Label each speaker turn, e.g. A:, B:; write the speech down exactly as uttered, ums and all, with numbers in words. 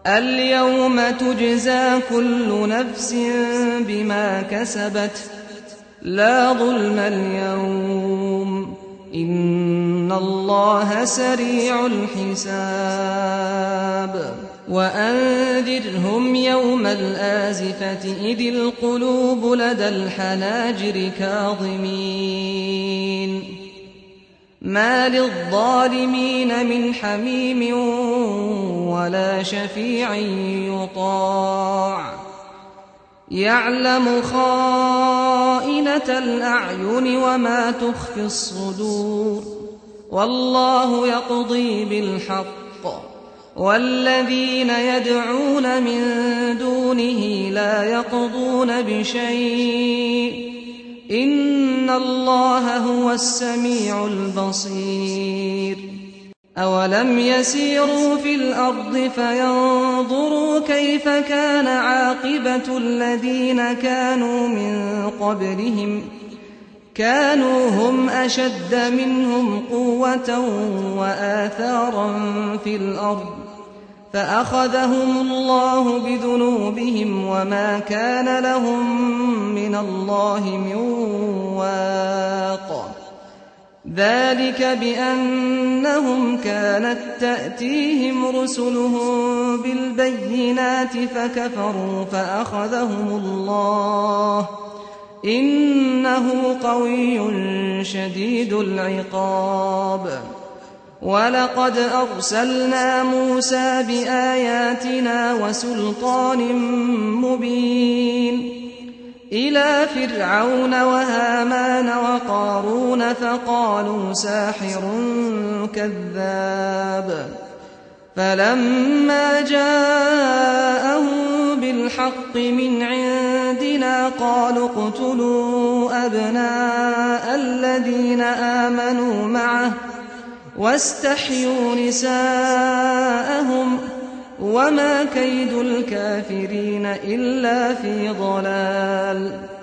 A: اليوم تجزى كل نفس بما كسبت لا ظلم اليوم إن الله سريع الحساب وأنذرهم يوم الآزفة إذ القلوب لدى الحناجر كاظمين ما للظالمين من حميم ولا شفيع يطاع يعلم خائنة الأعين وما تخفي الصدور والله يقضي بالحق والذين يدعون من دونه لا يقضون بشيء إن الله هو السميع البصير أولم يسيروا في الأرض فينظروا كيف كان عاقبة الذين كانوا من قبلهم كانوا هم أشد منهم قوة وآثارا في الأرض فأخذهم الله بذنوبهم وما كان لهم من الله من واق ذلك بأنهم كانت تأتيهم رسلهم بالبينات فكفروا فأخذهم الله إنه قوي شديد العقاب ولقد أرسلنا موسى بآياتنا وسلطان مبين إلى فرعون وهامان وقارون فقالوا ساحر كذاب فلما جاءهم بالحق من عندنا قالوا اقتلوا أبناء الذين آمنوا معه واستحيوا نساءهم وما كيد الكافرين إلا في ضلال